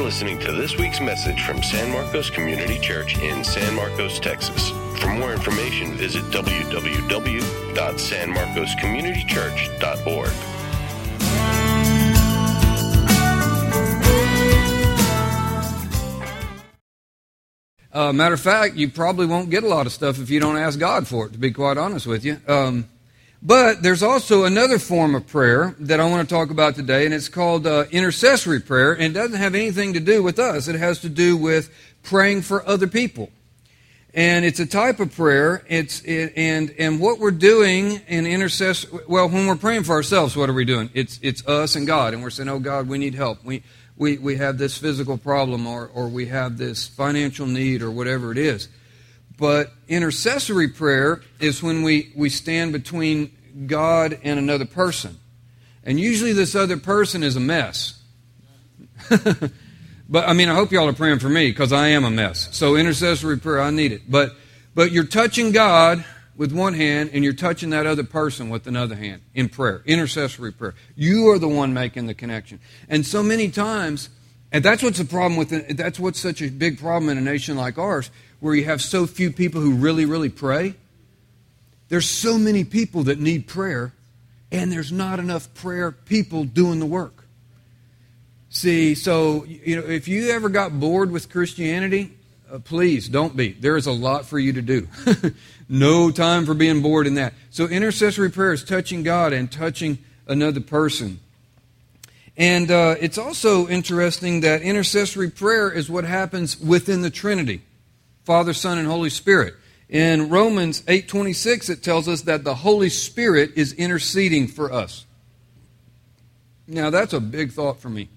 listening to this week's message from San Marcos Community Church in San Marcos, Texas. For more information, visit www.sanmarcoscommunitychurch.org. Matter of fact, you probably won't get a lot of stuff if you don't ask God for it, to be quite honest with you. But there's also another form of prayer that I want to talk about today, and it's called intercessory prayer, and it doesn't have anything to do with us. It has to do with praying for other people. And it's a type of prayer. And what we're doing in when we're praying for ourselves, what are we doing? It's us and God, and we're saying, oh, God, we need help. We have this physical problem or we have this financial need or whatever it is. But intercessory prayer is when we stand between God and another person. And usually this other person is a mess. But, I hope y'all are praying for me because I am a mess. So intercessory prayer, I need it. But you're touching God with one hand and you're touching that other person with another hand in prayer, intercessory prayer. You are the one making the connection. And so many times, and that's what's that's what's such a big problem in a nation like ours, where you have so few people who really, really pray. There's so many people that need prayer, and there's not enough prayer people doing the work. See, so, if you ever got bored with Christianity, please don't be. There is a lot for you to do. No time for being bored in that. So intercessory prayer is touching God and touching another person. And it's also interesting that intercessory prayer is what happens within the Trinity, Father, Son, and Holy Spirit. In Romans 8:26, it tells us that the Holy Spirit is interceding for us. Now, that's a big thought for me.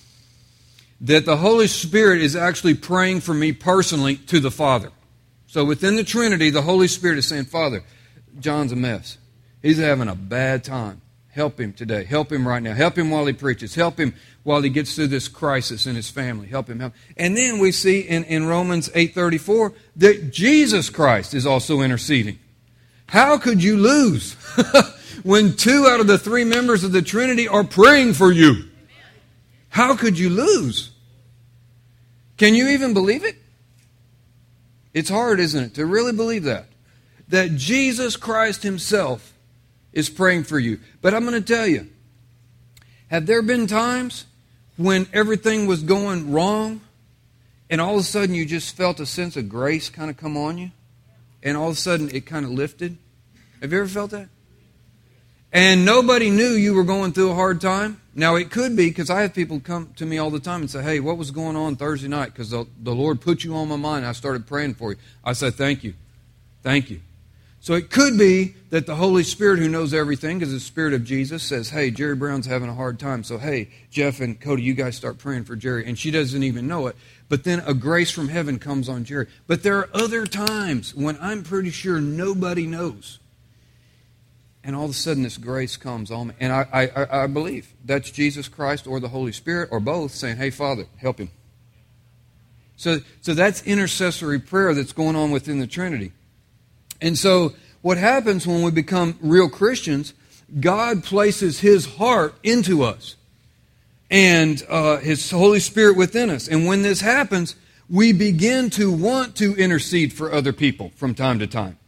That the Holy Spirit is actually praying for me personally to the Father. So within the Trinity, the Holy Spirit is saying, Father, John's a mess. He's having a bad time. Help him today. Help him right now. Help him while he preaches. Help him while he gets through this crisis in his family. Help him. And then we see in Romans 8:34 that Jesus Christ is also interceding. How could you lose when 2 out of the 3 members of the Trinity are praying for you? How could you lose? Can you even believe it? It's hard, isn't it, to really believe that Jesus Christ himself is praying for you. But I'm going to tell you, have there been times when everything was going wrong and all of a sudden you just felt a sense of grace kind of come on you and all of a sudden it kind of lifted? Have you ever felt that? And nobody knew you were going through a hard time? Now, it could be, because I have people come to me all the time and say, hey, what was going on Thursday night? Because the Lord put you on my mind. I started praying for you. I said, thank you. Thank you. So it could be that the Holy Spirit, who knows everything, because the Spirit of Jesus says, hey, Jerry Brown's having a hard time. So, hey, Jeff and Cody, you guys start praying for Jerry. And she doesn't even know it. But then a grace from heaven comes on Jerry. But there are other times when I'm pretty sure nobody knows. And all of a sudden this grace comes on me. And I believe that's Jesus Christ or the Holy Spirit or both saying, hey, Father, help him. So that's intercessory prayer that's going on within the Trinity. And so what happens when we become real Christians, God places His heart into us and His Holy Spirit within us. And when this happens, we begin to want to intercede for other people from time to time.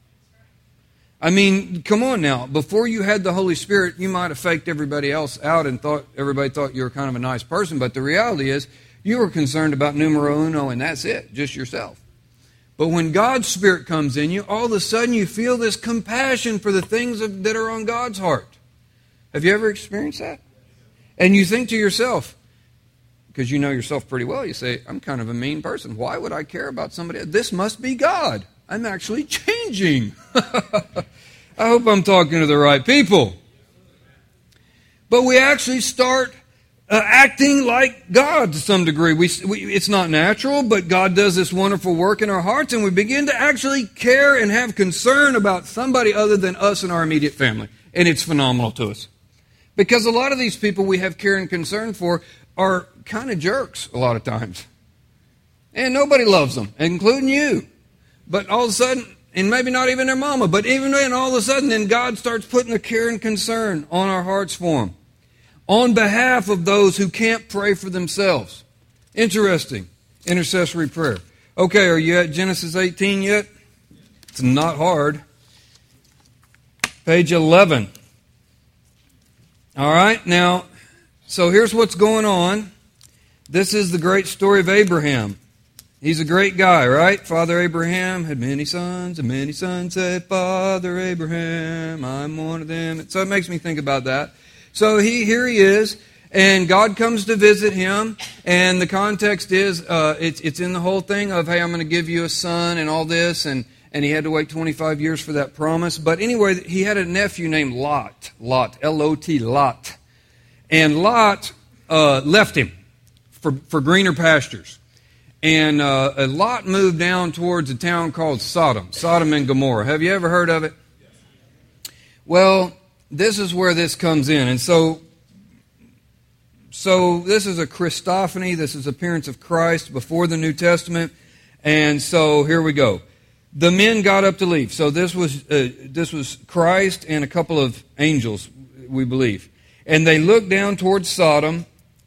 Come on now. Before you had the Holy Spirit, you might have faked everybody else out and everybody thought you were kind of a nice person. But the reality is, you were concerned about numero uno, and that's it, just yourself. But when God's Spirit comes in you, all of a sudden you feel this compassion for the things that are on God's heart. Have you ever experienced that? And you think to yourself, because you know yourself pretty well, you say, I'm kind of a mean person. Why would I care about somebody else? This must be God. I'm actually changing. I hope I'm talking to the right people. But we actually start acting like God to some degree. It's not natural, but God does this wonderful work in our hearts, and we begin to actually care and have concern about somebody other than us and our immediate family. And it's phenomenal to us. Because a lot of these people we have care and concern for are kind of jerks a lot of times. And nobody loves them, including you. But all of a sudden, and maybe not even their mama, but even then, all of a sudden, then God starts putting a care and concern on our hearts for them. On behalf of those who can't pray for themselves. Interesting. Intercessory prayer. Okay, are you at Genesis 18 yet? It's not hard. Page 11. All right, now, so here's what's going on. This is the great story of Abraham. He's a great guy, right? Father Abraham had many sons, and many sons said, Father Abraham, I'm one of them. So it makes me think about that. So here he is, and God comes to visit him, and the context is, it's in the whole thing of, hey, I'm going to give you a son and all this, and he had to wait 25 years for that promise. But anyway, he had a nephew named Lot, L-O-T, Lot. And Lot left him for greener pastures. And Lot moved down towards a town called Sodom and Gomorrah. Have you ever heard of it? Well, this is where this comes in. And so this is a Christophany. This is appearance of Christ before the New Testament. And so here we go. The men got up to leave. So this was Christ and a couple of angels, we believe. And they looked down towards Sodom.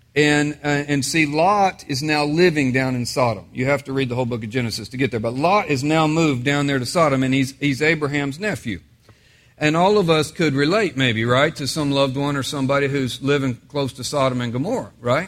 And see, Lot is now living down in Sodom. You have to read the whole book of Genesis to get there. But Lot is now moved down there to Sodom, and he's Abraham's nephew. And all of us could relate, maybe, right, to some loved one or somebody who's living close to Sodom and Gomorrah, right?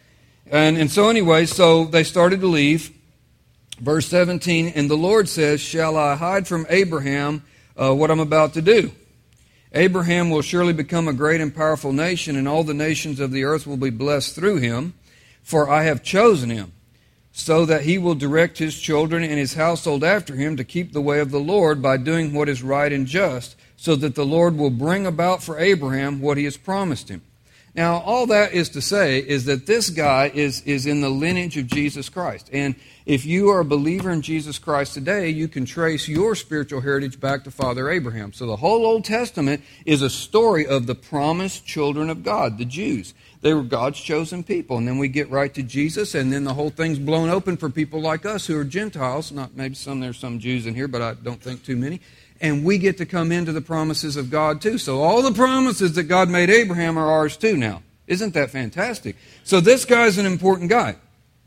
And so anyway, so they started to leave. Verse 17, and the Lord says, shall I hide from Abraham what I'm about to do? Abraham will surely become a great and powerful nation, and all the nations of the earth will be blessed through him. For I have chosen him, so that he will direct his children and his household after him to keep the way of the Lord by doing what is right and just, so that the Lord will bring about for Abraham what he has promised him. Now, all that is to say is that this guy is in the lineage of Jesus Christ. And if you are a believer in Jesus Christ today, you can trace your spiritual heritage back to Father Abraham. So the whole Old Testament is a story of the promised children of God, the Jews. They were God's chosen people. And then we get right to Jesus, and then the whole thing's blown open for people like us who are Gentiles. Not maybe there's some Jews in here, but I don't think too many. And we get to come into the promises of God too. So all the promises that God made Abraham are ours too now. Isn't that fantastic? So this guy's an important guy.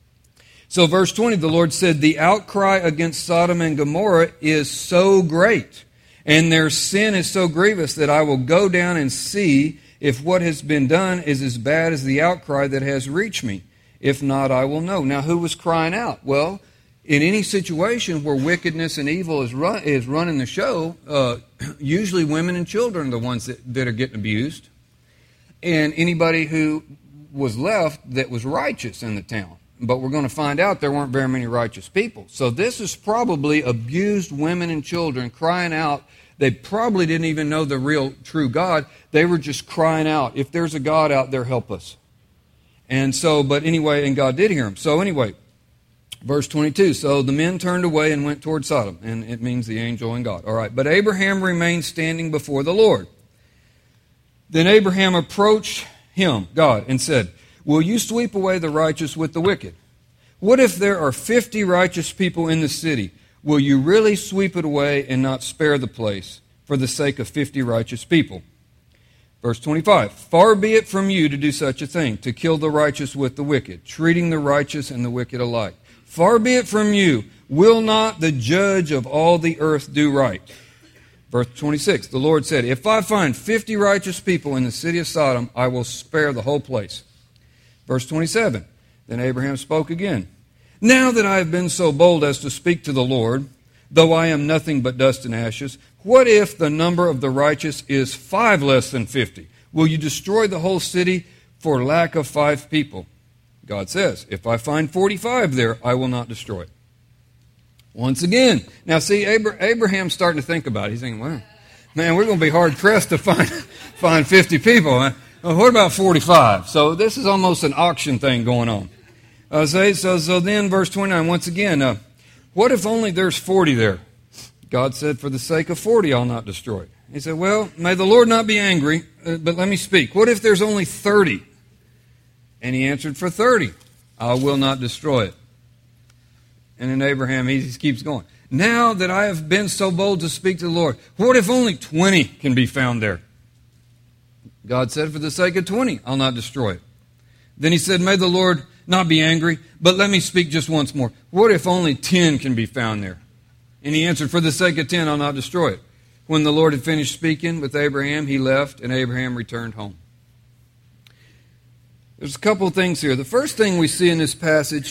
So verse 20, the Lord said, the outcry against Sodom and Gomorrah is so great, and their sin is so grievous that I will go down and see if what has been done is as bad as the outcry that has reached me. If not, I will know. Now, who was crying out? Well, in any situation where wickedness and evil is running the show, usually women and children are the ones that are getting abused. And anybody who was left that was righteous in the town. But we're going to find out there weren't very many righteous people. So this is probably abused women and children crying out. They probably didn't even know the real, true God. They were just crying out, if there's a God out there, help us. And so, but anyway, and God did hear them. So anyway, verse 22, so the men turned away and went toward Sodom. And it means the angel and God. All right, but Abraham remained standing before the Lord. Then Abraham approached him, God, and said, will you sweep away the righteous with the wicked? What if there are 50 righteous people in the city? Will you really sweep it away and not spare the place for the sake of 50 righteous people? Verse 25, far be it from you to do such a thing, to kill the righteous with the wicked, treating the righteous and the wicked alike. Far be it from you, will not the judge of all the earth do right? Verse 26, the Lord said, if I find 50 righteous people in the city of Sodom, I will spare the whole place. Verse 27, then Abraham spoke again. Now that I have been so bold as to speak to the Lord, though I am nothing but dust and ashes, what if the number of the righteous is 5 less than 50? Will you destroy the whole city for lack of 5 people? God says, if I find 45 there, I will not destroy it. Once again. Now see, Abraham's starting to think about it. He's thinking, well, man, we're going to be hard-pressed to find 50 people. Well, what about 45? So this is almost an auction thing going on. So then verse 29, once again, what if only there's 40 there? God said, for the sake of 40, I'll not destroy it. He said, well, may the Lord not be angry, but let me speak. What if there's only 30? And he answered, for 30, I will not destroy it. And then Abraham, he keeps going. Now that I have been so bold to speak to the Lord, what if only 20 can be found there? God said, for the sake of 20, I'll not destroy it. Then he said, may the Lord not be angry, but let me speak just once more. What if only 10 can be found there? And he answered, for the sake of 10, I'll not destroy it. When the Lord had finished speaking with Abraham, he left, and Abraham returned home. There's a couple of things here. The first thing we see in this passage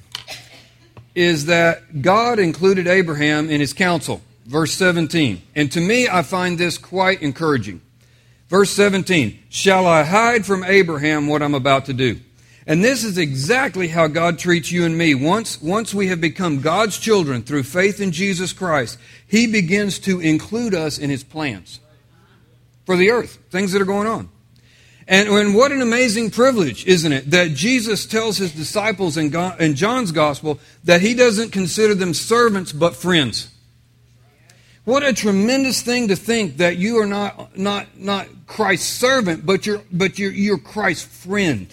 is that God included Abraham in his counsel. Verse 17. And to me, I find this quite encouraging. Verse 17. Shall I hide from Abraham what I'm about to do? And this is exactly how God treats you and me. Once we have become God's children through faith in Jesus Christ, He begins to include us in His plans for the earth, things that are going on. And what an amazing privilege, isn't it, that Jesus tells His disciples in John's Gospel that He doesn't consider them servants but friends. What a tremendous thing to think that you are not Christ's servant, but you're Christ's friend.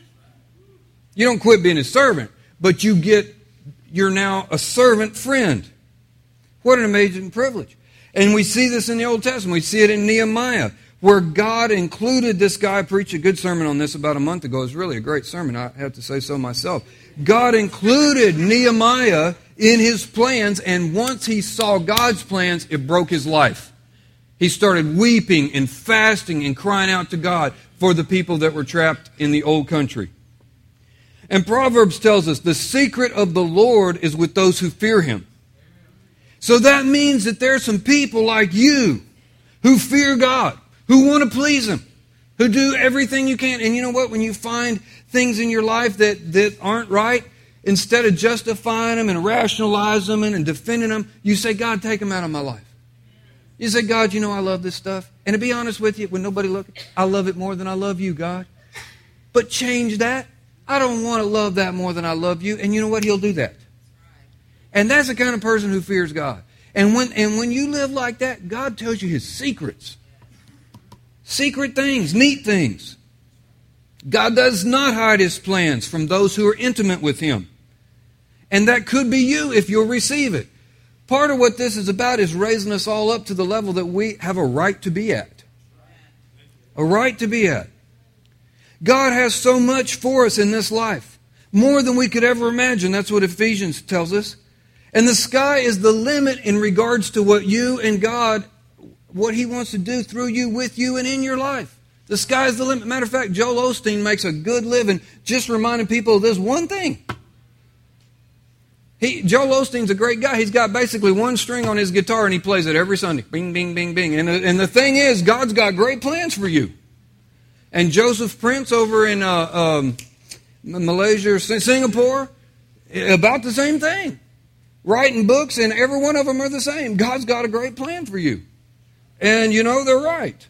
You don't quit being a servant, but you're now a servant friend. What an amazing privilege. And we see this in the Old Testament. We see it in Nehemiah, where God included this guy. I preached a good sermon on this about a month ago. It was really a great sermon. I have to say so myself. God included Nehemiah in His plans, and once he saw God's plans, it broke his life. He started weeping and fasting and crying out to God for the people that were trapped in the old country. And Proverbs tells us the secret of the Lord is with those who fear Him. So that means that there are some people like you who fear God, who want to please Him, who do everything you can. And you know what? When you find things in your life that aren't right, instead of justifying them and rationalizing them and defending them, you say, God, take them out of my life. You say, God, you know I love this stuff. And to be honest with you, when nobody looks, I love it more than I love you, God. But change that. I don't want to love that more than I love you. And you know what? He'll do that. And that's the kind of person who fears God. And when you live like that, God tells you His secrets. Secret things, neat things. God does not hide His plans from those who are intimate with Him. And that could be you if you'll receive it. Part of what this is about is raising us all up to the level that we have a right to be at. A right to be at. God has so much for us in this life. More than we could ever imagine. That's what Ephesians tells us. And the sky is the limit in regards to what you and God, what He wants to do through you, with you, and in your life. The sky is the limit. Matter of fact, Joel Osteen makes a good living just reminding people of this one thing. Joel Osteen's a great guy. He's got basically one string on his guitar and he plays it every Sunday. Bing, bing, bing, bing. And the thing is, God's got great plans for you. And Joseph Prince over in Malaysia or Singapore, about the same thing. Writing books, and every one of them are the same. God's got a great plan for you. And you know they're right.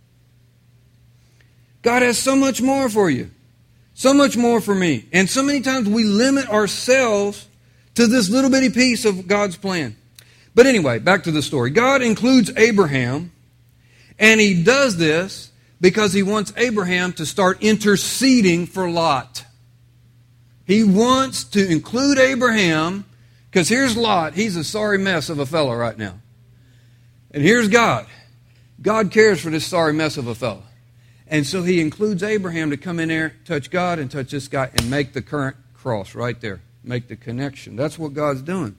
God has so much more for you. So much more for me. And so many times we limit ourselves to this little bitty piece of God's plan. But anyway, back to the story. God includes Abraham, and He does this because He wants Abraham to start interceding for Lot. He wants to include Abraham, because here's Lot. He's a sorry mess of a fellow right now. And here's God. God cares for this sorry mess of a fellow. And so He includes Abraham to come in there, touch God, and touch this guy, and make the current cross right there. Make the connection. That's what God's doing.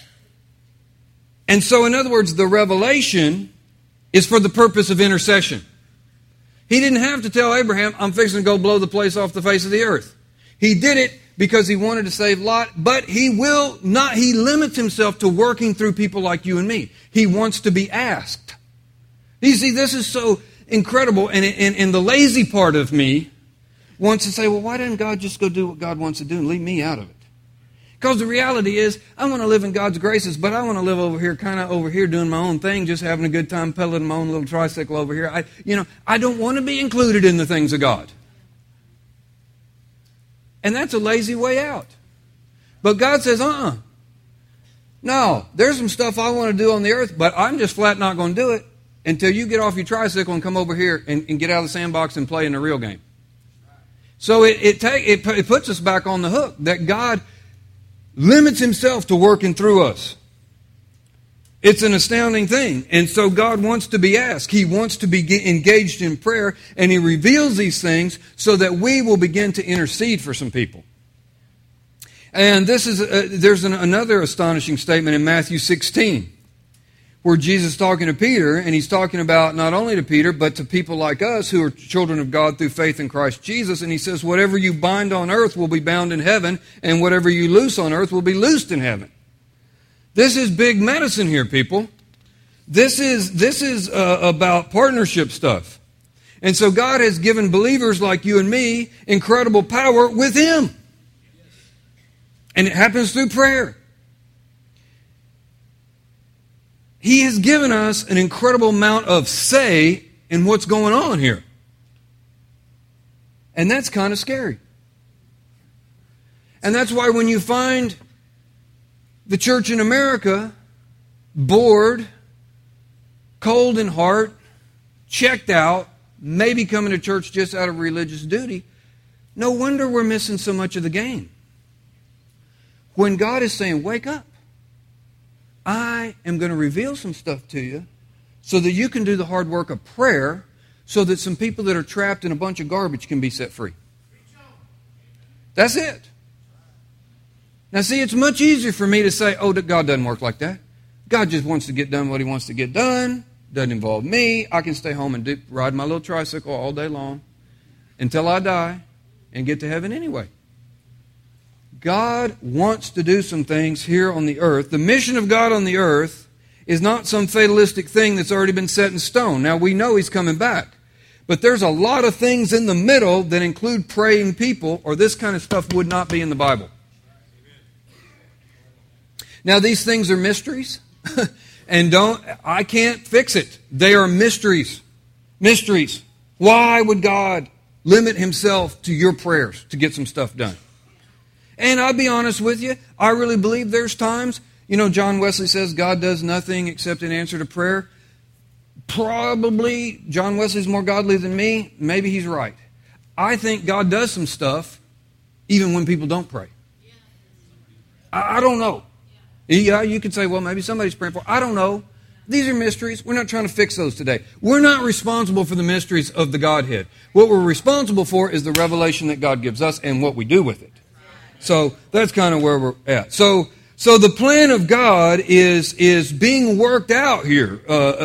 And so, in other words, the revelation is for the purpose of intercession. He didn't have to tell Abraham, I'm fixing to go blow the place off the face of the earth. He did it because He wanted to save Lot, but He will not. He limits Himself to working through people like you and me. He wants to be asked. You see, this is so incredible, and the lazy part of me wants to say, well, why didn't God just go do what God wants to do and leave me out of it? Because the reality is, I want to live in God's graces, but I want to live over here, kind of over here, doing my own thing, just having a good time, pedaling my own little tricycle over here. I don't want to be included in the things of God. And that's a lazy way out. But God says, no, there's some stuff I want to do on the earth, but I'm just flat not going to do it until you get off your tricycle and come over here and get out of the sandbox and play in the real game. So it puts us back on the hook that God limits Himself to working through us. It's an astounding thing. And so God wants to be asked. He wants to be engaged in prayer, and He reveals these things so that we will begin to intercede for some people. And this is there's another astonishing statement in Matthew 16, where Jesus is talking to Peter, and he's talking about not only to Peter, but to people like us who are children of God through faith in Christ Jesus. And he says, whatever you bind on earth will be bound in heaven, and whatever you loose on earth will be loosed in heaven. This is big medicine here, people. This is about partnership stuff. And so God has given believers like you and me incredible power with Him. And it happens through prayer. He has given us an incredible amount of say in what's going on here. And that's kind of scary. And that's why when you find the church in America bored, cold in heart, checked out, maybe coming to church just out of religious duty, no wonder we're missing so much of the game. When God is saying, wake up. I am going to reveal some stuff to you so that you can do the hard work of prayer so that some people that are trapped in a bunch of garbage can be set free. That's it. Now see, it's much easier for me to say, oh, God doesn't work like that. God just wants to get done what He wants to get done. Doesn't involve me. I can stay home and ride my little tricycle all day long until I die and get to heaven anyway. God wants to do some things here on the earth. The mission of God on the earth is not some fatalistic thing that's already been set in stone. Now, we know He's coming back. But there's a lot of things in the middle that include praying people, or this kind of stuff would not be in the Bible. Now, these things are mysteries. And I can't fix it. They are mysteries. Mysteries. Why would God limit Himself to your prayers to get some stuff done? And I'll be honest with you, I really believe there's times, John Wesley says God does nothing except in answer to prayer. Probably John Wesley's more godly than me. Maybe he's right. I think God does some stuff even when people don't pray. I don't know. Yeah, you could say, well, maybe somebody's praying for. I don't know. These are mysteries. We're not trying to fix those today. We're not responsible for the mysteries of the Godhead. What we're responsible for is the revelation that God gives us and what we do with it. So that's kind of where we're at. So the plan of God is being worked out here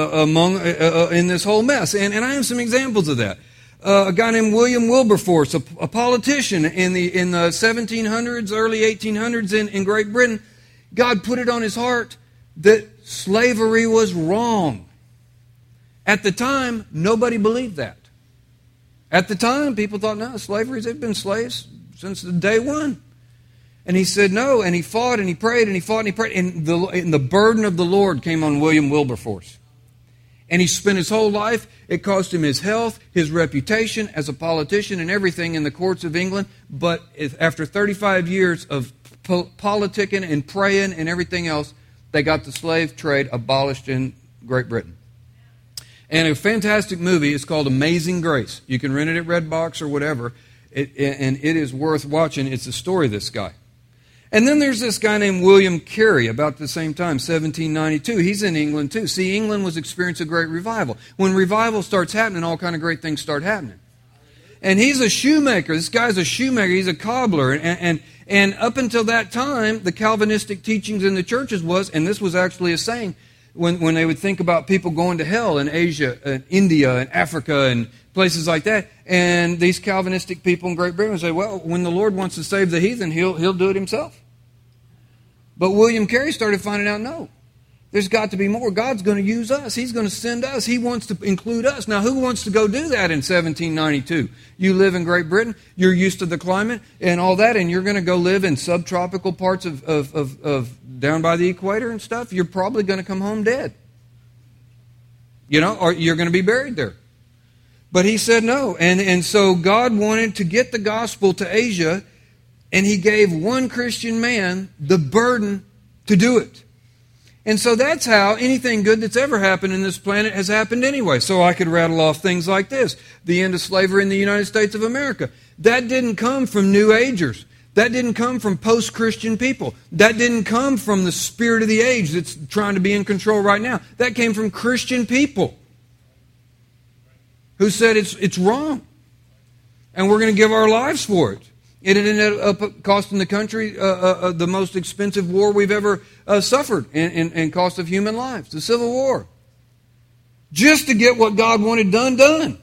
in this whole mess. And I have some examples of that. A guy named William Wilberforce, a politician in the 1700s, early 1800s in Great Britain, God put it on his heart that slavery was wrong. At the time, nobody believed that. At the time, people thought, no, they've been slaves since the day one. And he said no, and he fought and he prayed and he fought and he prayed. And the burden of the Lord came on William Wilberforce. And he spent his whole life, it cost him his health, his reputation as a politician and everything in the courts of England. But after 35 years of politicking and praying and everything else, they got the slave trade abolished in Great Britain. And a fantastic movie is called Amazing Grace. You can rent it at Redbox or whatever, and it is worth watching. It's the story of this guy. And then there's this guy named William Carey, about the same time, 1792. He's in England too. See, England was experiencing a great revival. When revival starts happening, all kind of great things start happening. And he's a shoemaker. This guy's a shoemaker. He's a cobbler. And up until that time, the Calvinistic teachings in the churches was, and this was actually a saying, when they would think about people going to hell in Asia, and India, and Africa, and places like that, and these Calvinistic people in Great Britain would say, well, when the Lord wants to save the heathen, He'll do it Himself. But William Carey started finding out, no, there's got to be more. God's going to use us. He's going to send us. He wants to include us. Now, who wants to go do that in 1792? You live in Great Britain. You're used to the climate and all that, and you're going to go live in subtropical parts of down by the equator and stuff. You're probably going to come home dead. Or you're going to be buried there. But he said no. And so God wanted to get the gospel to Asia, and He gave one Christian man the burden to do it. And so that's how anything good that's ever happened in this planet has happened anyway. So I could rattle off things like this. The end of slavery in the United States of America. That didn't come from New Agers. That didn't come from post-Christian people. That didn't come from the spirit of the age that's trying to be in control right now. That came from Christian people who said it's wrong. And we're going to give our lives for it. It ended up costing the country the most expensive war we've ever suffered in cost of human lives, the Civil War. Just to get what God wanted done.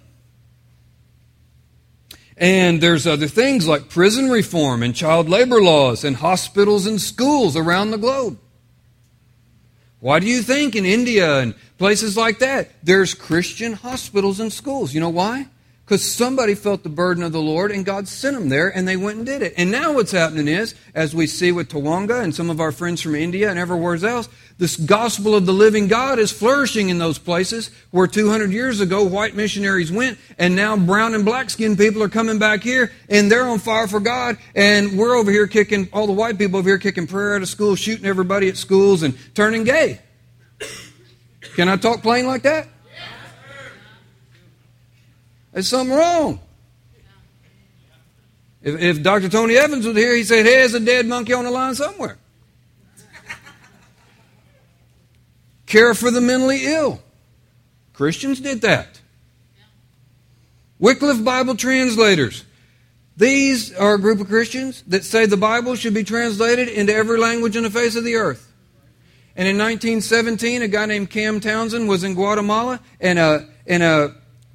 And there's other things like prison reform and child labor laws and hospitals and schools around the globe. Why do you think in India and places like that, there's Christian hospitals and schools? You know why? Because somebody felt the burden of the Lord and God sent them there and they went and did it. And now what's happening is, as we see with Tawanga and some of our friends from India and everywhere else, this gospel of the living God is flourishing in those places where 200 years ago white missionaries went, and now brown and black skinned people are coming back here and they're on fire for God, and we're over here kicking, all the white people over here kicking prayer out of school, shooting everybody at schools and turning gay. Can I talk plain like that? There's something wrong. If Dr. Tony Evans was here, he'd say, hey, there's a dead monkey on the line somewhere. Care for the mentally ill. Christians did that. Wycliffe Bible translators. These are a group of Christians that say the Bible should be translated into every language on the face of the earth. And in 1917, a guy named Cam Townsend was in Guatemala, and there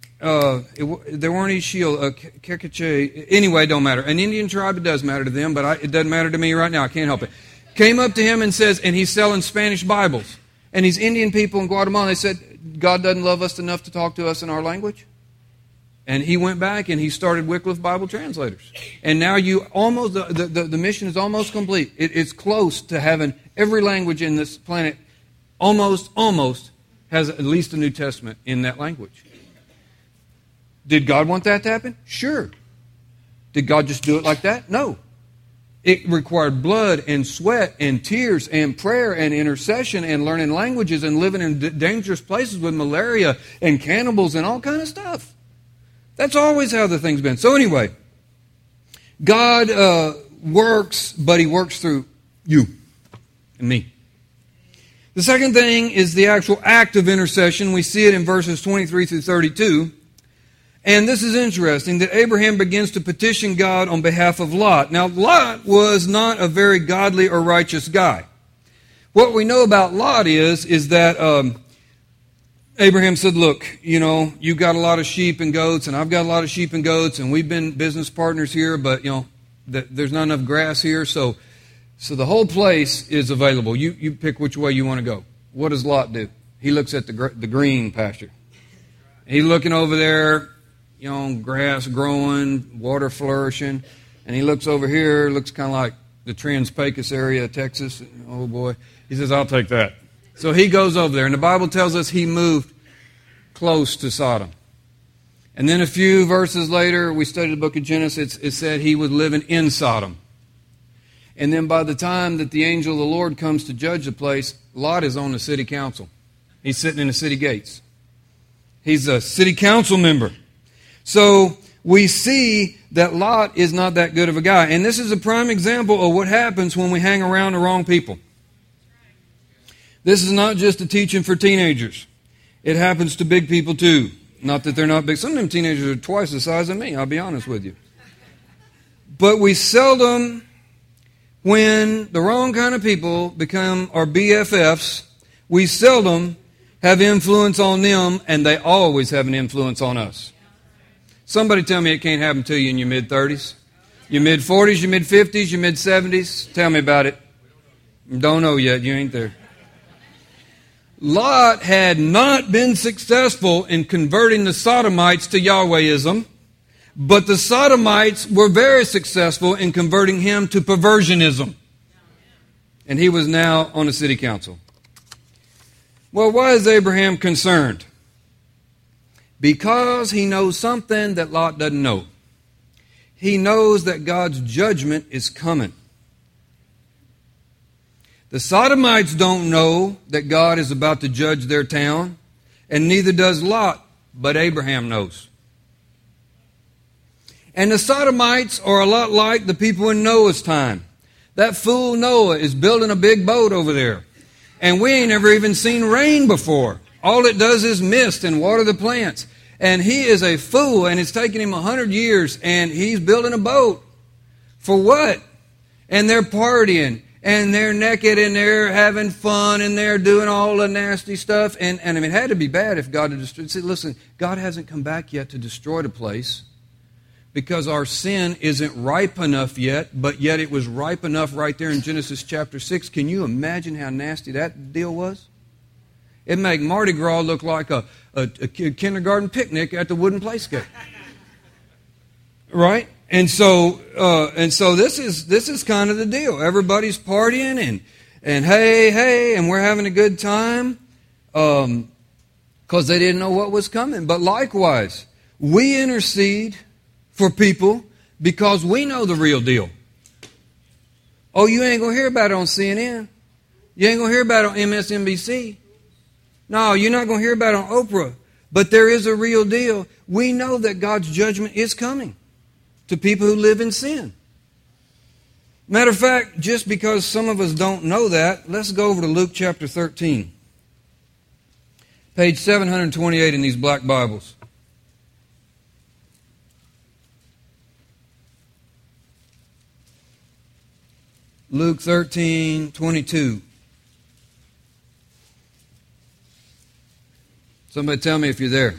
weren't any shield, anyway, it don't matter. An Indian tribe, it does matter to them, but it doesn't matter to me right now. I can't help it. Came up to him and says, and he's selling Spanish Bibles. And these Indian people in Guatemala, they said, God doesn't love us enough to talk to us in our language. And he went back and he started Wycliffe Bible translators. And now the mission is almost complete. It's close to having every language in this planet almost has at least a New Testament in that language. Did God want that to happen? Sure. Did God just do it like that? No. It required blood and sweat and tears and prayer and intercession and learning languages and living in dangerous places with malaria and cannibals and all kind of stuff. That's always how the thing's been. So anyway, God works, but He works through you and me. The second thing is the actual act of intercession. We see it in verses 23 through 32. And this is interesting, that Abraham begins to petition God on behalf of Lot. Now, Lot was not a very godly or righteous guy. What we know about Lot is that Abraham said, look, you've got a lot of sheep and goats, and I've got a lot of sheep and goats, and we've been business partners here, but, there's not enough grass here, so the whole place is available. You pick which way you want to go. What does Lot do? He looks at the green pasture. He's looking over there, grass growing, water flourishing, and he looks over here, looks kind of like the Trans-Pecos area of Texas. Oh, boy. He says, I'll take that. So he goes over there, and the Bible tells us he moved close to Sodom. And then a few verses later, we studied the book of Genesis, it said he was living in Sodom. And then by the time that the angel of the Lord comes to judge the place, Lot is on the city council. He's sitting in the city gates. He's a city council member. So we see that Lot is not that good of a guy. And this is a prime example of what happens when we hang around the wrong people. This is not just a teaching for teenagers. It happens to big people too. Not that they're not big. Some of them teenagers are twice the size of me, I'll be honest with you. But we seldom, when the wrong kind of people become our BFFs, we seldom have influence on them, and they always have an influence on us. Somebody tell me it can't happen to you in your mid-30s. Your mid-40s, your mid-50s, your mid-70s. Tell me about it. Don't know yet. You ain't there. Lot had not been successful in converting the Sodomites to Yahwehism, but the Sodomites were very successful in converting him to perversionism. And he was now on the city council. Well, why is Abraham concerned? Because he knows something that Lot doesn't know. He knows that God's judgment is coming. The Sodomites don't know that God is about to judge their town, and neither does Lot, but Abraham knows. And the Sodomites are a lot like the people in Noah's time. That fool Noah is building a big boat over there, and we ain't ever even seen rain before. All it does is mist and water the plants. And he is a fool, and it's taken him 100 years, and he's building a boat For what? And they're partying, and they're naked, and they're having fun, and they're doing all the nasty stuff. And I mean, it had to be bad if God had destroyed. See, listen, God hasn't come back yet to destroy the place because our sin isn't ripe enough yet, but yet it was ripe enough right there in Genesis chapter 6. Can you imagine how nasty that deal was? It made Mardi Gras look like a kindergarten picnic at the wooden playscape. Right? And so this is kind of the deal. Everybody's partying and hey, and we're having a good time because they didn't know what was coming. But likewise, we intercede for people because we know the real deal. Oh, you ain't going to hear about it on CNN. You ain't going to hear about it on MSNBC. No, you're not going to hear about it on Oprah. But there is a real deal. We know that God's judgment is coming to people who live in sin. Matter of fact, just because some of us don't know that, let's go over to Luke chapter 13. Page 728 in these black Bibles. Luke 13:22. Somebody tell me if you're there.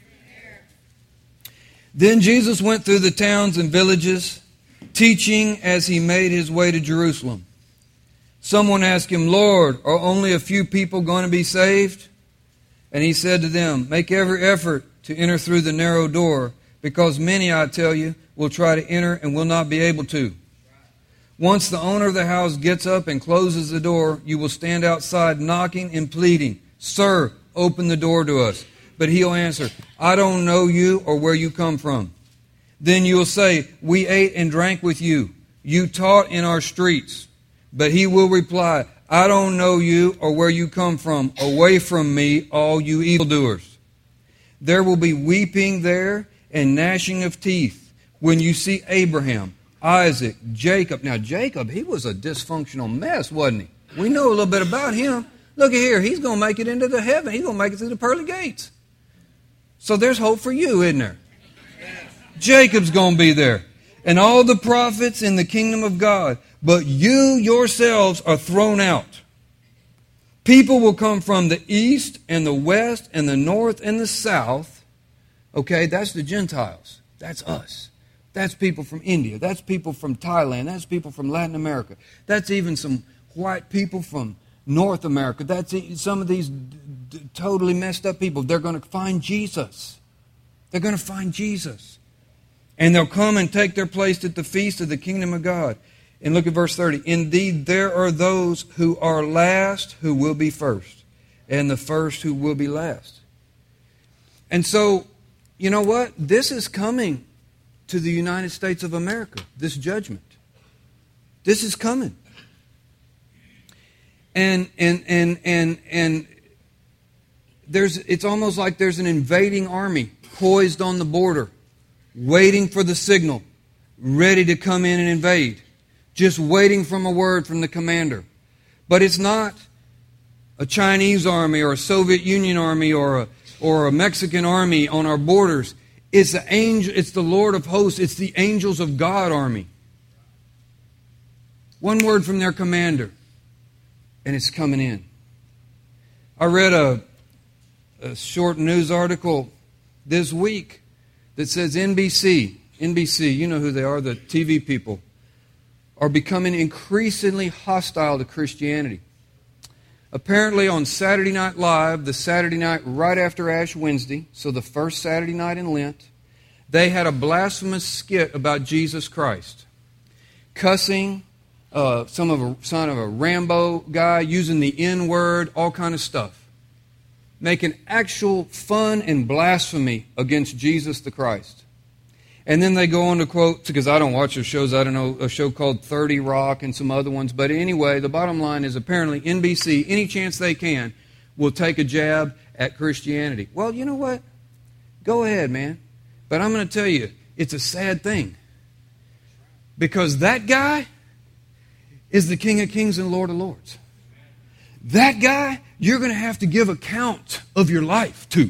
Then Jesus went through the towns and villages, teaching as he made his way to Jerusalem. Someone asked him, Lord, are only a few people going to be saved? And he said to them, make every effort to enter through the narrow door, because many, I tell you, will try to enter and will not be able to. Once the owner of the house gets up and closes the door, you will stand outside knocking and pleading, Sir, open the door to us. But he'll answer, I don't know you or where you come from. Then you'll say, we ate and drank with you. You taught in our streets. But he will reply, I don't know you or where you come from. Away from me, all you evildoers. There will be weeping there and gnashing of teeth when you see Abraham, Isaac, Jacob. Now, Jacob, he was a dysfunctional mess, wasn't he? We know a little bit about him. Look at here. He's going to make it into the heaven. He's going to make it through the pearly gates. So there's hope for you, isn't there? Jacob's going to be there. And all the prophets in the kingdom of God. But you yourselves are thrown out. People will come from the east and the west and the north and the south. Okay, that's the Gentiles. That's us. That's people from India. That's people from Thailand. That's people from Latin America. That's even some white people from North America. That's some of these totally messed up people. They're going to find Jesus. They're going to find Jesus. And they'll come and take their place at the feast of the kingdom of God. And look at verse 30. Indeed, there are those who are last who will be first, and the first who will be last. And so, you know what? This is coming to the United States of America, this judgment. This is coming. And it's almost like there's an invading army poised on the border, waiting for the signal, ready to come in and invade, just waiting for a word from the commander. But it's not a Chinese army or a Soviet Union army or a Mexican army on our borders. It's the Lord of hosts. It's the angels of God army. One word from their commander, and it's coming in. I read a short news article this week that says NBC, you know who they are, the TV people, are becoming increasingly hostile to Christianity. Apparently on Saturday Night Live, the Saturday night right after Ash Wednesday, so the first Saturday night in Lent, they had a blasphemous skit about Jesus Christ. Cussing, son of a Rambo guy, using the N-word, all kind of stuff. Making actual fun and blasphemy against Jesus the Christ. And then they go on to quote, because I don't watch those shows, I don't know, a show called 30 Rock and some other ones. But anyway, the bottom line is apparently NBC, any chance they can, will take a jab at Christianity. Well, you know what? Go ahead, man. But I'm going to tell you, it's a sad thing. Because that guy is the King of Kings and Lord of Lords. That guy, you're going to have to give account of your life to.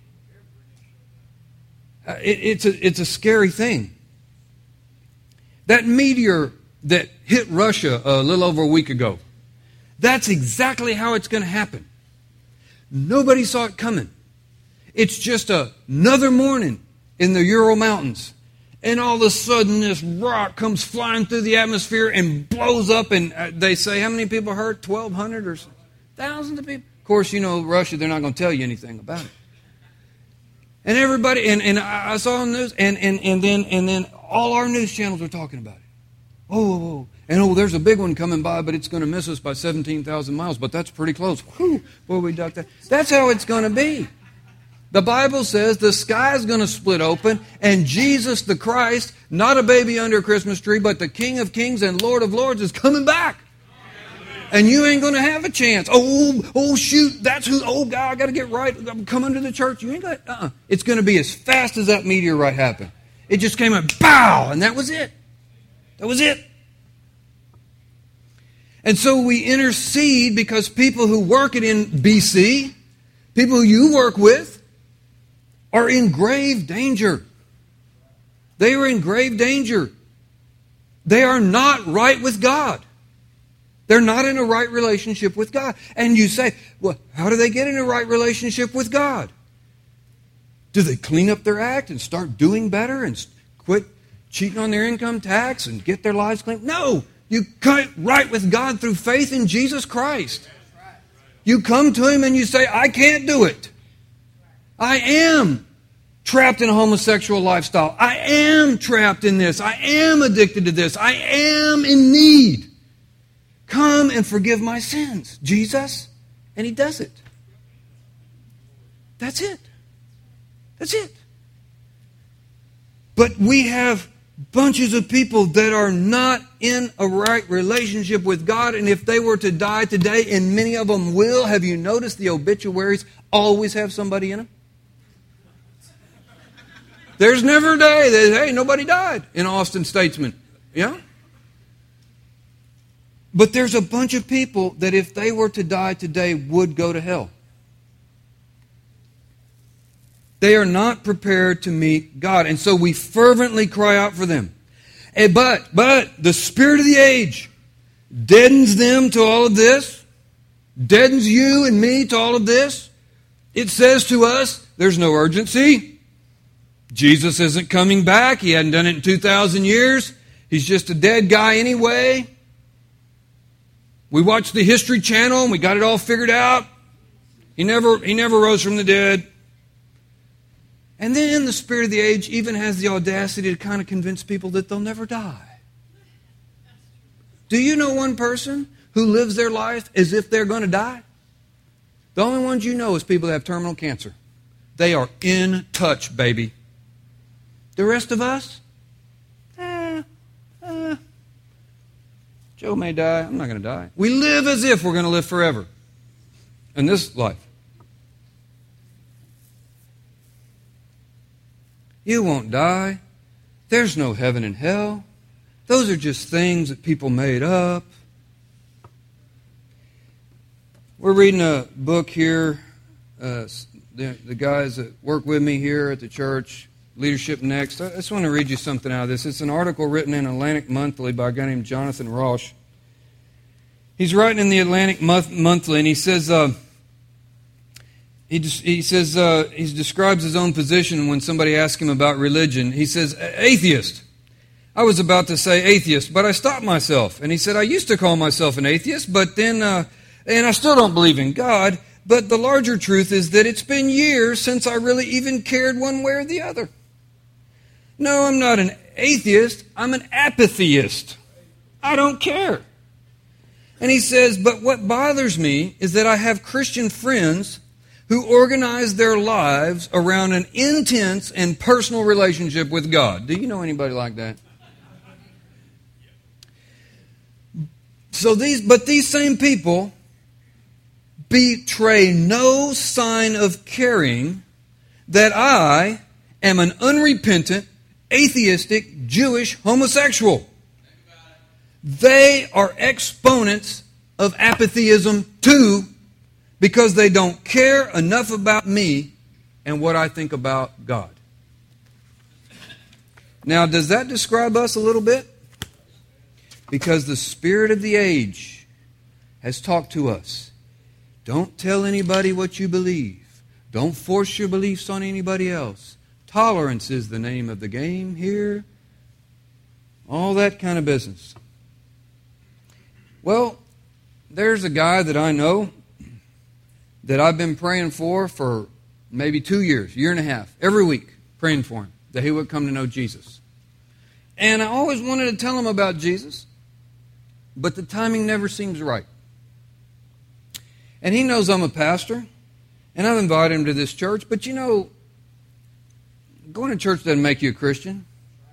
It's a scary thing. That meteor that hit Russia a little over a week ago, that's exactly how it's going to happen. Nobody saw it coming. It's just another morning in the Ural Mountains. And all of a sudden, this rock comes flying through the atmosphere and blows up. And they say, how many people hurt? 1,200 or thousands of people? Of course, you know, Russia, they're not going to tell you anything about it. And everybody, and I saw on the news, and then all our news channels were talking about it. Oh, and there's a big one coming by, but it's going to miss us by 17,000 miles. But that's pretty close. Whew, boy, we ducked that. That's how it's going to be. The Bible says the sky is going to split open, and Jesus the Christ, not a baby under a Christmas tree, but the King of Kings and Lord of Lords is coming back. And you ain't going to have a chance. Oh, shoot, that's who, God, I got to get right. I'm coming to the church. You ain't got, It's going to be as fast as that meteorite happened. It just came and bow, and that was it. That was it. And so we intercede because people who work it in BC, people who you work with, are in grave danger. They are in grave danger. They are not right with God. They're not in a right relationship with God. And you say, well, how do they get in a right relationship with God? Do they clean up their act and start doing better and quit cheating on their income tax and get their lives clean? No, you get right with God through faith in Jesus Christ. You come to Him and you say, I can't do it. I am trapped in a homosexual lifestyle. I am trapped in this. I am addicted to this. I am in need. Come and forgive my sins, Jesus. And He does it. That's it. That's it. But we have bunches of people that are not in a right relationship with God, and if they were to die today, and many of them will, have you noticed the obituaries always have somebody in them? There's never a day that, hey, nobody died in Austin Statesman. Yeah? But there's a bunch of people that if they were to die today would go to hell. They are not prepared to meet God. And so we fervently cry out for them. But the spirit of the age deadens them to all of this. Deadens you and me to all of this. It says to us, there's no urgency. Jesus isn't coming back. He hadn't done it in 2,000 years. He's just a dead guy anyway. We watched the History Channel and we got it all figured out. He never rose from the dead. And then the spirit of the age even has the audacity to kind of convince people that they'll never die. Do you know one person who lives their life as if they're going to die? The only ones you know is people that have terminal cancer. They are in touch, baby. The rest of us, Joe may die. I'm not going to die. We live as if we're going to live forever in this life. You won't die. There's no heaven and hell. Those are just things that people made up. We're reading a book here. The guys that work with me here at the church, Leadership Next. I just want to read you something out of this. It's an article written in Atlantic Monthly by a guy named Jonathan Rausch. He's writing in the Atlantic Monthly, and he says, he describes his own position when somebody asks him about religion. He says, atheist. I was about to say atheist, but I stopped myself. And he said, I used to call myself an atheist, but then, and I still don't believe in God. But the larger truth is that it's been years since I really even cared one way or the other. No, I'm not an atheist. I'm an apatheist. I don't care. And he says, but what bothers me is that I have Christian friends who organize their lives around an intense and personal relationship with God. Do you know anybody like that? So these same people betray no sign of caring that I am an unrepentant, atheistic, Jewish homosexual. They are exponents of apatheism too, because they don't care enough about me and what I think about God. Now, does that describe us a little bit? because the spirit of the age has talked to us. Don't tell anybody what you believe. Don't force your beliefs on anybody else. Tolerance is the name of the game here. All that kind of business. Well, there's a guy that I know that I've been praying for maybe 2 years, year and a half, every week, praying for him, that he would come to know Jesus. And I always wanted to tell him about Jesus, but the timing never seems right. And he knows I'm a pastor, and I've invited him to this church, but you know, going to church doesn't make you a Christian.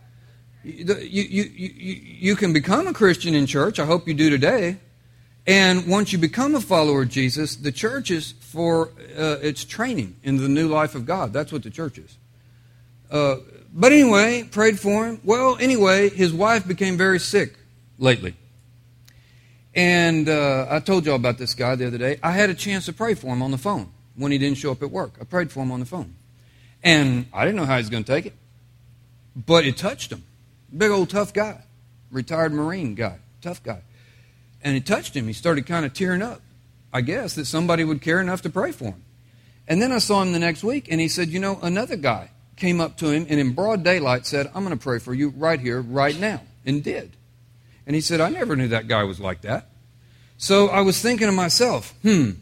You can become a Christian in church. I hope you do today. And once you become a follower of Jesus, the church is for its training in the new life of God. That's what the church is. But anyway, prayed for him. Well, anyway, his wife became very sick lately. And I told y'all about this guy the other day. I had a chance to pray for him on the phone when he didn't show up at work. I prayed for him on the phone. And I didn't know how he was going to take it. But it touched him. Big old tough guy. Retired Marine guy. Tough guy. And it touched him. He started kind of tearing up. I guess that somebody would care enough to pray for him. And then I saw him the next week, and he said, you know, another guy came up to him and in broad daylight said, I'm going to pray for you right here, right now. And did. And he said, I never knew that guy was like that. So I was thinking to myself,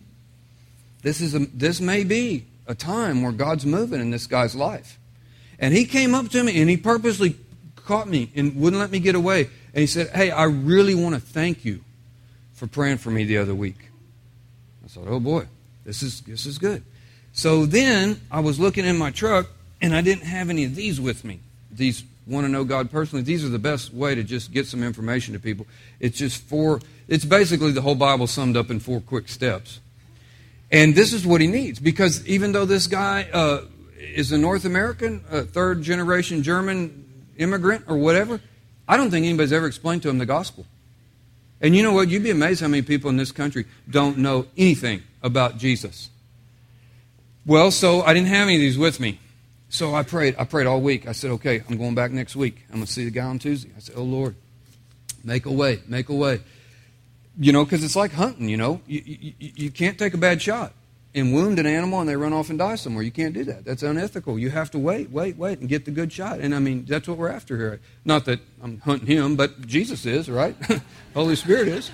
this may be a time where God's moving in this guy's life. And he came up to me and he purposely caught me and wouldn't let me get away. And he said, hey, I really want to thank you for praying for me the other week. I thought, oh boy, this is good. So then I was looking in my truck and I didn't have any of these with me. These want to know God personally. These are the best way to just get some information to people. It's basically the whole Bible summed up in 4 quick steps. And this is what he needs, because even though this guy is a North American, third-generation German immigrant or whatever, I don't think anybody's ever explained to him the gospel. And you know what? You'd be amazed how many people in this country don't know anything about Jesus. Well, so I didn't have any of these with me. So I prayed all week. I said, okay, I'm going back next week. I'm going to see the guy on Tuesday. I said, oh, Lord, make a way, make a way. You know, because it's like hunting, you know. You can't take a bad shot and wound an animal and they run off and die somewhere. You can't do that. That's unethical. You have to wait and get the good shot. And I mean, that's what we're after here. Not that I'm hunting him, but Jesus is, right? Holy Spirit is.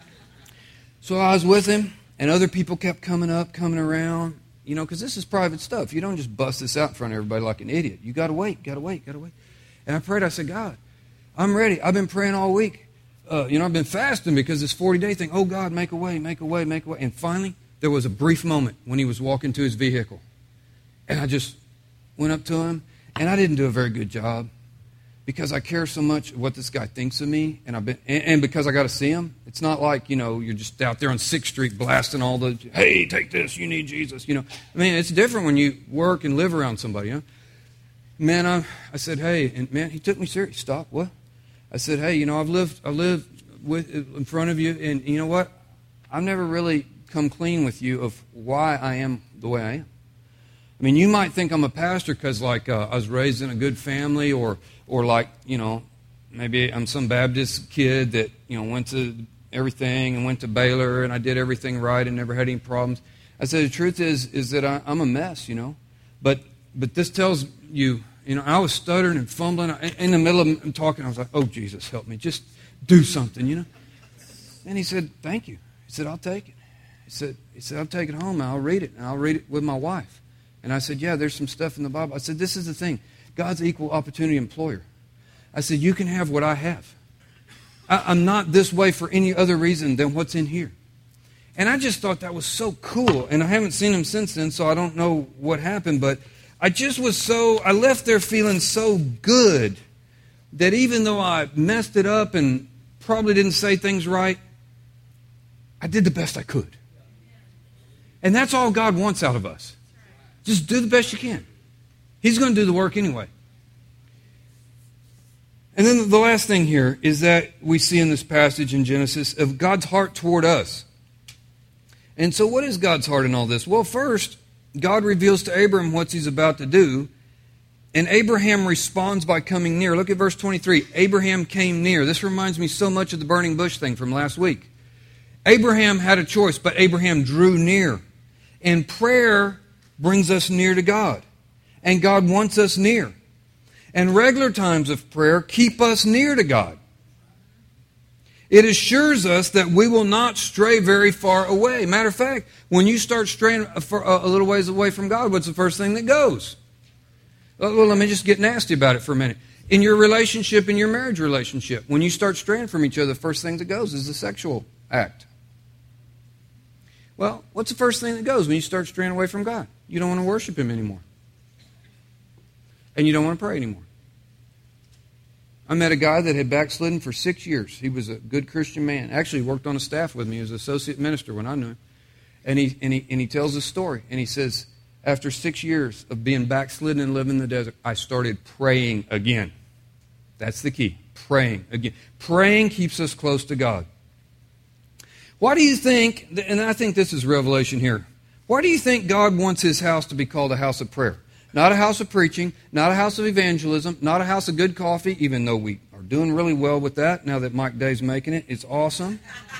So I was with him, and other people kept coming around, you know, because this is private stuff. You don't just bust this out in front of everybody like an idiot. You got to wait. And I prayed. I said, God, I'm ready. I've been praying all week. I've been fasting because this 40-day thing. Oh, God, make a way, make a way, make a way. And finally, there was a brief moment when he was walking to his vehicle. And I just went up to him, and I didn't do a very good job because I care so much what this guy thinks of me, and because I got to see him. It's not like, you know, you're just out there on 6th Street blasting all the, hey, take this, you need Jesus, you know. I mean, it's different when you work and live around somebody, you know. Man, I said, hey, and man, he took me serious. Stop, what? I said, hey, you know, I lived in front of you, and you know what? I've never really come clean with you of why I am the way I am. I mean, you might think I'm a pastor because, like, I was raised in a good family, or like, you know, maybe I'm some Baptist kid that, you know, went to everything and went to Baylor, and I did everything right and never had any problems. I said, the truth is that I'm a mess, you know. But this tells you. You know, I was stuttering and fumbling. In the middle of him talking, I was like, oh, Jesus, help me. Just do something, you know. And he said, thank you. He said, I'll take it. He said, I'll take it home and I'll read it. And I'll read it with my wife. And I said, yeah, there's some stuff in the Bible. I said, this is the thing. God's an equal opportunity employer. I said, you can have what I have. I'm not this way for any other reason than what's in here. And I just thought that was so cool. And I haven't seen him since then, so I don't know what happened, but I left there feeling so good that even though I messed it up and probably didn't say things right, I did the best I could. And that's all God wants out of us. Just do the best you can. He's going to do the work anyway. And then the last thing here is that we see in this passage in Genesis of God's heart toward us. And so what is God's heart in all this? Well, first, God reveals to Abram what he's about to do. And Abraham responds by coming near. Look at verse 23. Abraham came near. This reminds me so much of the burning bush thing from last week. Abraham had a choice, but Abraham drew near. And prayer brings us near to God. And God wants us near. And regular times of prayer keep us near to God. It assures us that we will not stray very far away. Matter of fact, when you start straying a little ways away from God, what's the first thing that goes? Well, let me just get nasty about it for a minute. In your relationship, in your marriage relationship, when you start straying from each other, the first thing that goes is the sexual act. Well, what's the first thing that goes when you start straying away from God? You don't want to worship Him anymore. And you don't want to pray anymore. I met a guy that had backslidden for 6 years. He was a good Christian man. Actually, he worked on a staff with me as associate minister when I knew him. And he tells this story. And he says, after 6 years of being backslidden and living in the desert, I started praying again. That's the key. Praying again. Praying keeps us close to God. Why do you think, and I think this is revelation here, why do you think God wants His house to be called a house of prayer? Not a house of preaching, not a house of evangelism, not a house of good coffee, even though we are doing really well with that now that Mike Day's making it. It's awesome.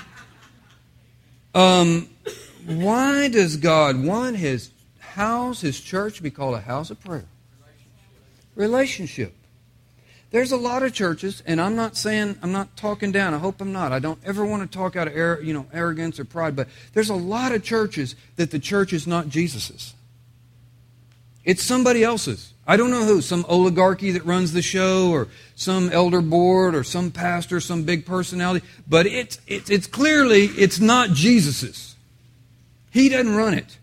Why does God want His house, His church, to be called a house of prayer? Relationship. There's a lot of churches, and I'm not talking down. I hope I'm not. I don't ever want to talk out of arrogance or pride, but there's a lot of churches that the church is not Jesus's. It's somebody else's. I don't know who. Some oligarchy that runs the show, or some elder board, or some pastor, some big personality. But it's clearly, it's not Jesus's. He doesn't run it.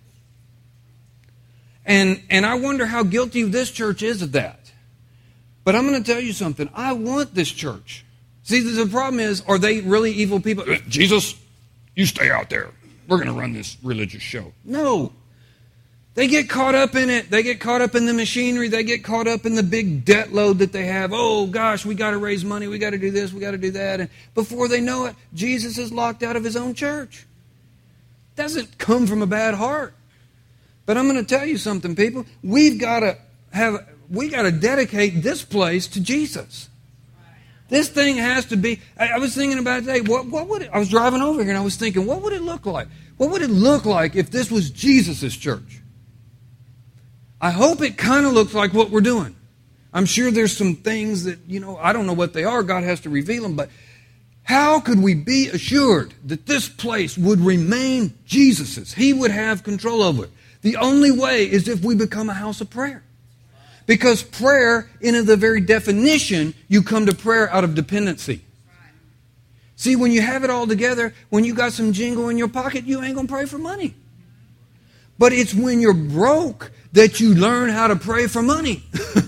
And I wonder how guilty this church is of that. But I'm going to tell you something. I want this church. See, the problem is, are they really evil people? Jesus, you stay out there. We're going to run this religious show. No. They get caught up in it. They get caught up in the machinery. They get caught up in the big debt load that they have. Oh, gosh, we got to raise money. We got to do this. We got to do that. And before they know it, Jesus is locked out of His own church. Doesn't come from a bad heart. But I'm going to tell you something, people. We got to dedicate this place to Jesus. This thing has to be. I was thinking about it today. What would it, I was driving over here and I was thinking, what would it look like? What would it look like if this was Jesus' church? I hope it kind of looks like what we're doing. I'm sure there's some things that, I don't know what they are. God has to reveal them. But how could we be assured that this place would remain Jesus's? He would have control over it. The only way is if we become a house of prayer. Because prayer, in the very definition, you come to prayer out of dependency. See, when you have it all together, when you got some jingle in your pocket, you ain't going to pray for money. But it's when you're broke that you learn how to pray for money.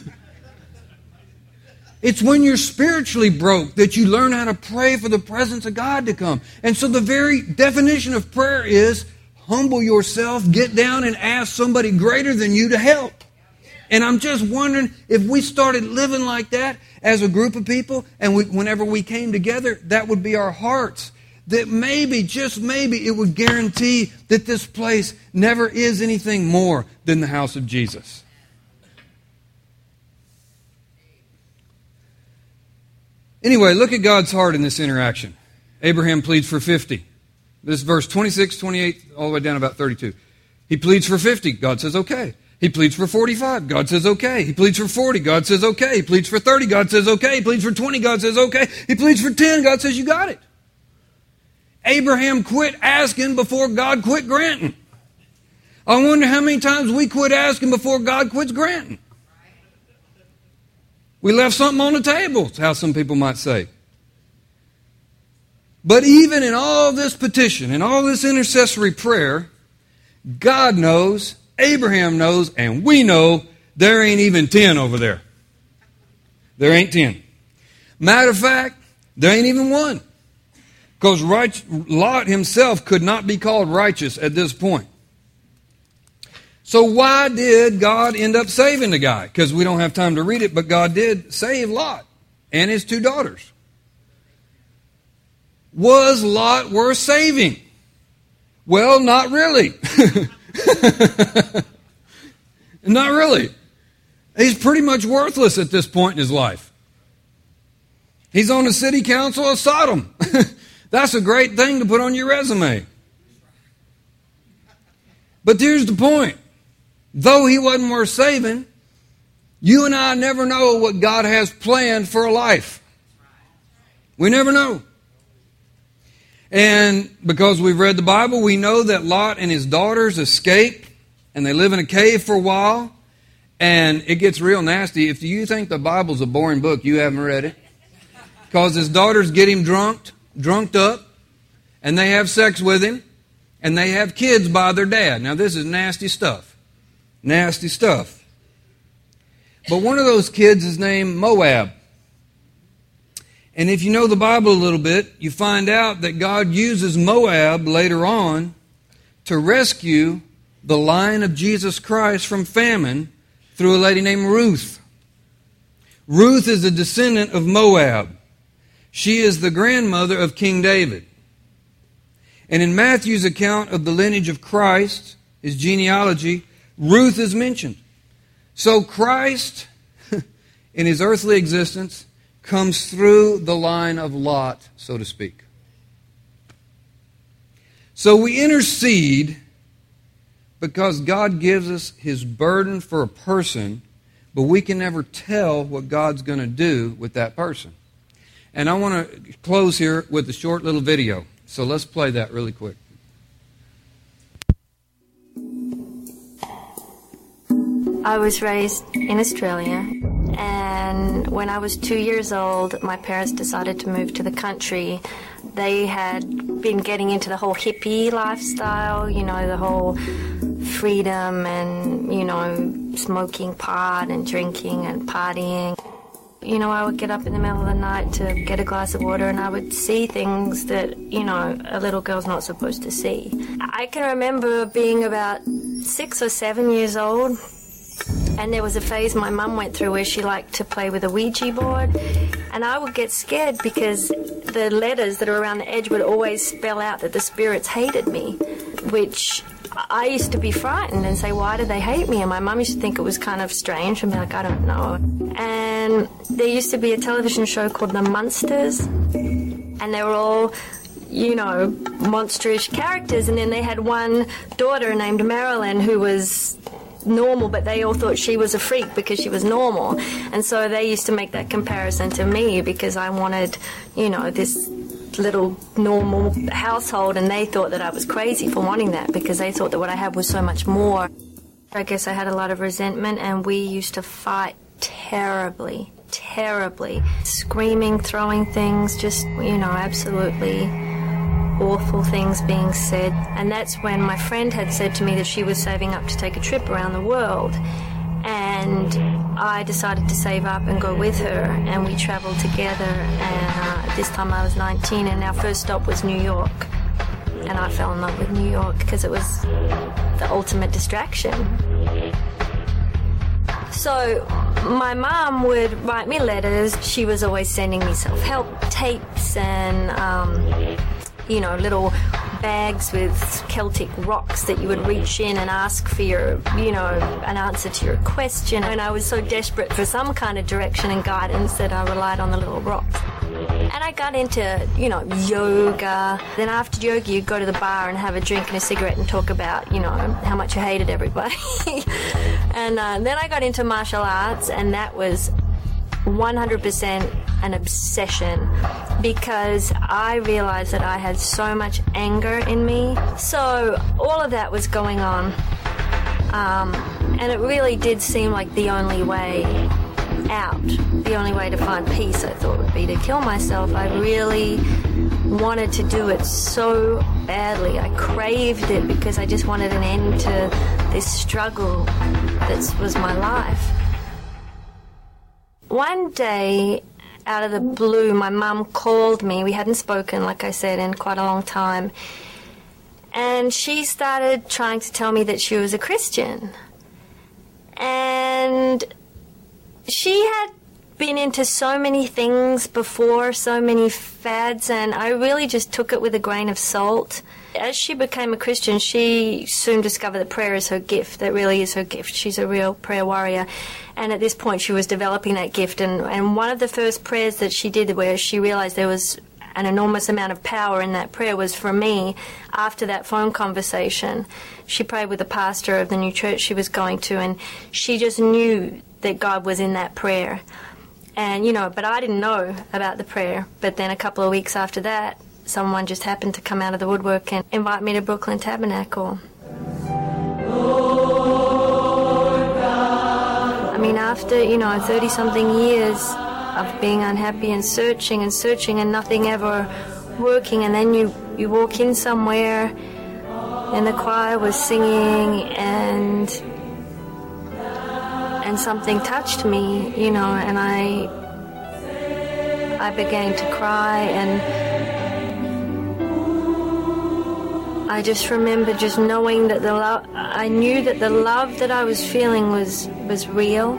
It's when you're spiritually broke that you learn how to pray for the presence of God to come. And so the very definition of prayer is humble yourself, get down and ask somebody greater than you to help. And I'm just wondering if we started living like that as a group of people, and whenever we came together, that would be our hearts. That maybe, just maybe, it would guarantee that this place never is anything more than the house of Jesus. Anyway, look at God's heart in this interaction. Abraham pleads for 50. This verse 26, 28, all the way down about 32. He pleads for 50. God says, okay. He pleads for 45. God says, okay. He pleads for 40. God says, okay. He pleads for 30. God says, okay. He pleads for 20. God says, okay. He pleads for 10. God says, you got it. Abraham quit asking before God quit granting. I wonder how many times we quit asking before God quits granting. We left something on the table, is how some people might say. But even in all this petition, in all this intercessory prayer, God knows, Abraham knows, and we know there ain't even 10 over there. There ain't 10. Matter of fact, there ain't even one. Because Lot himself could not be called righteous at this point. So why did God end up saving the guy? Because we don't have time to read it, but God did save Lot and his 2 daughters. Was Lot worth saving? Well, not really. Not really. He's pretty much worthless at this point in his life. He's on the city council of Sodom. That's a great thing to put on your resume. But here's the point. Though he wasn't worth saving, you and I never know what God has planned for a life. We never know. And because we've read the Bible, we know that Lot and his daughters escape, and they live in a cave for a while, and it gets real nasty. If you think the Bible's a boring book, you haven't read it. Because his daughters get him drunked up, and they have sex with him, and they have kids by their dad. Now, this is nasty stuff. Nasty stuff. But one of those kids is named Moab. And if you know the Bible a little bit, you find out that God uses Moab later on to rescue the line of Jesus Christ from famine through a lady named Ruth. Ruth is a descendant of Moab. She is the grandmother of King David. And in Matthew's account of the lineage of Christ, his genealogy, Ruth is mentioned. So Christ, in his earthly existence, comes through the line of Lot, so to speak. So we intercede because God gives us his burden for a person, but we can never tell what God's going to do with that person. And I want to close here with a short little video. So let's play that really quick. I was raised in Australia, and when I was 2 years old, my parents decided to move to the country. They had been getting into the whole hippie lifestyle, you know, the whole freedom and, you know, smoking pot and drinking and partying. You know, I would get up in the middle of the night to get a glass of water, and I would see things that, you know, a little girl's not supposed to see. I can remember being about 6 or 7 years old, and there was a phase my mum went through where she liked to play with a Ouija board, and I would get scared because the letters that are around the edge would always spell out that the spirits hated me, which I used to be frightened and say, why do they hate me? And my mum used to think it was kind of strange and be like, I don't know. And there used to be a television show called The Munsters, and they were all, you know, monsterish characters, and then they had one daughter named Marilyn who was normal, but they all thought she was a freak because she was normal. And so they used to make that comparison to me because I wanted, you know, this little normal household, and they thought that I was crazy for wanting that because they thought that what I had was so much more. I guess I had a lot of resentment, and we used to fight terribly, screaming, throwing things, just, you know, absolutely awful things being said. And that's when my friend had said to me that she was saving up to take a trip around the world, and I decided to save up and go with her, and we traveled together. And this time I was 19, and our first stop was New York, and I fell in love with New York because it was the ultimate distraction. So my mom would write me letters. She was always sending me self-help tapes and you know, little bags with Celtic rocks that you would reach in and ask for your, you know, an answer to your question. And I was so desperate for some kind of direction and guidance that I relied on the little rocks. And I got into, you know, yoga. Then after yoga, you'd go to the bar and have a drink and a cigarette and talk about, you know, how much you hated everybody. And then I got into martial arts, and that was 100% an obsession because I realized that I had so much anger in me. So all of that was going on, and it really did seem like the only way out, the only way to find peace, I thought, would be to kill myself. I really wanted to do it so badly. I craved it because I just wanted an end to this struggle that was my life. One day, out of the blue, my mum called me. We hadn't spoken, like I said, in quite a long time. And she started trying to tell me that she was a Christian. And she had been into so many things before, so many fads, and I really just took it with a grain of salt. As she became a Christian, she soon discovered that prayer is her gift. That really is her gift. She's a real prayer warrior. And at this point, she was developing that gift. And one of the first prayers that she did where she realized there was an enormous amount of power in that prayer was for me. After that phone conversation, she prayed with the pastor of the new church she was going to, and she just knew that God was in that prayer. And, but I didn't know about the prayer. But then a couple of weeks after that, someone just happened to come out of the woodwork and invite me to Brooklyn Tabernacle. I mean, after, 30-something years of being unhappy and searching and nothing ever working, and then you walk in somewhere and the choir was singing and something touched me, and I began to cry, and I just remember just knowing that I knew that the love that I was feeling was real,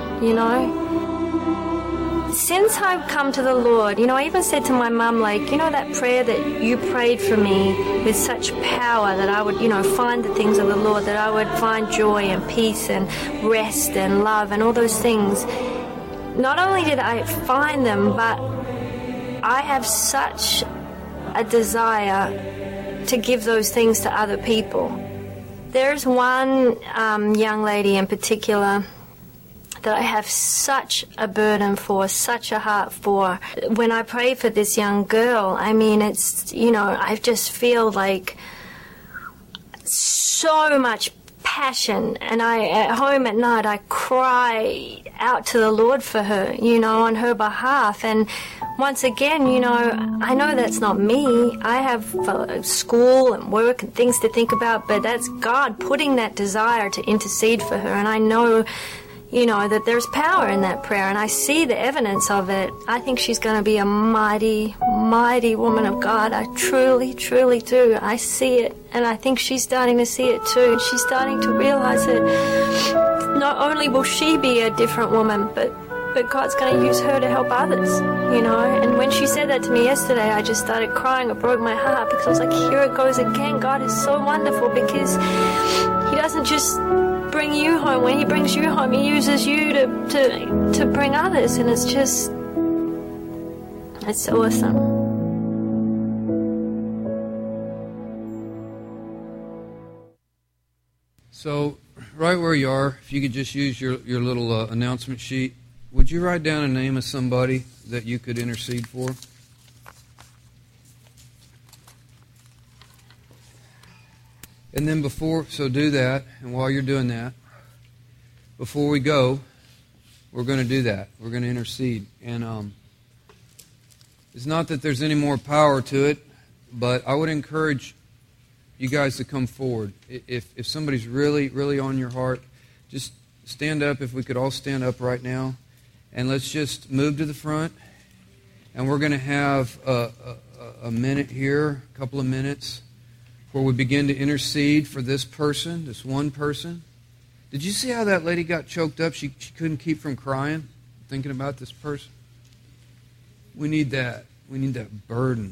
Since I've come to the Lord, I even said to my mum, that prayer that you prayed for me with such power that I would, find the things of the Lord, that I would find joy and peace and rest and love and all those things. Not only did I find them, but I have such a desire to give those things to other people. There's one young lady in particular that I have such a burden for, such a heart for. When I pray for this young girl, I mean, it's, I just feel like so much passion, and at home at night I cry out to the Lord for her, on her behalf. And once again, I know that's not me. I have school and work and things to think about, but that's God putting that desire to intercede for her. And I know, that there's power in that prayer, and I see the evidence of it. I think she's going to be a mighty, mighty woman of God. I truly, truly do. I see it, and I think she's starting to see it too. She's starting to realize that not only will she be a different woman, but God's going to use her to help others, And when she said that to me yesterday, I just started crying. It broke my heart because I was like, here it goes again. God is so wonderful because He doesn't just bring you home. When He brings you home, He uses you to bring others, and it's so awesome. So, right where you are, if you could just use your little announcement sheet, would you write down a name of somebody that you could intercede for? And then do that, and while you're doing that, before we go, we're going to do that. We're going to intercede. And it's not that there's any more power to it, but I would encourage you guys to come forward. If somebody's really, really on your heart, just stand up. If we could all stand up right now, and let's just move to the front. And we're going to have a minute here, a couple of minutes, where we begin to intercede for this person, this one person. Did you see how that lady got choked up? She couldn't keep from crying, thinking about this person. We need that. We need that burden.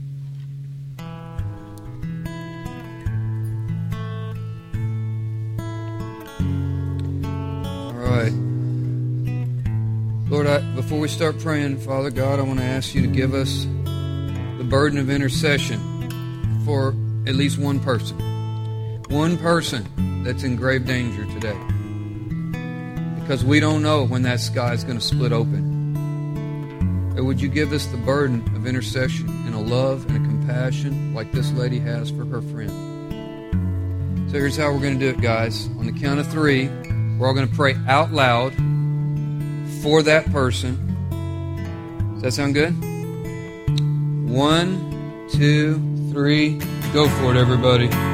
All right. Lord, before we start praying, Father God, I want to ask you to give us the burden of intercession for at least one person. One person that's in grave danger today. Because we don't know when that sky is going to split open. Or would you give us the burden of intercession and a love and a compassion like this lady has for her friend? So here's how we're going to do it, guys. On the count of 3, we're all going to pray out loud for that person. Does that sound good? 1, 2, 3. Go for it, everybody.